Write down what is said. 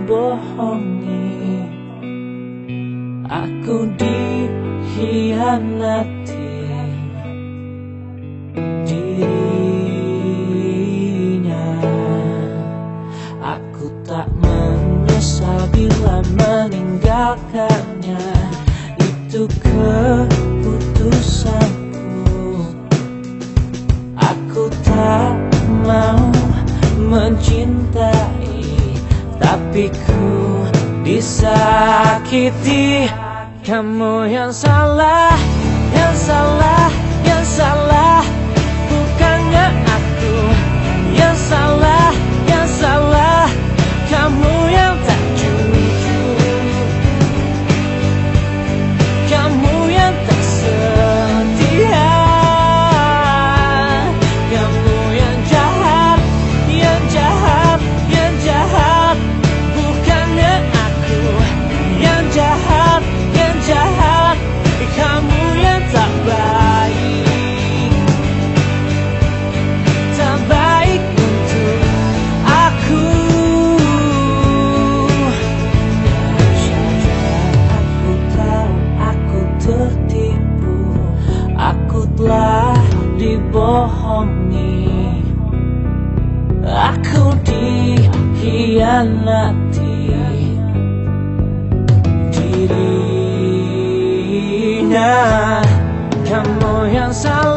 dibohongi, aku dikhianati dirinya. Aku tak menyesal bila meninggalkannya, itu keputusanku. Aku tak mau mencintai, tapi ku disakiti. Kamu yang salah, yang salah, yang salah, bukannya aku. Yang salah, yang salah, kamu yang tak jujur, kamu yang tak setia, kamu yang jahat, yang jahat, yang jahat, bukannya aku. Yang jahat, yang jahat, kamu yang tak baik, tak baik untuk aku. Baru saja aku tahu aku tertipu, aku telah dibohongi, aku dikhianati dirinya. Kamu yang salah.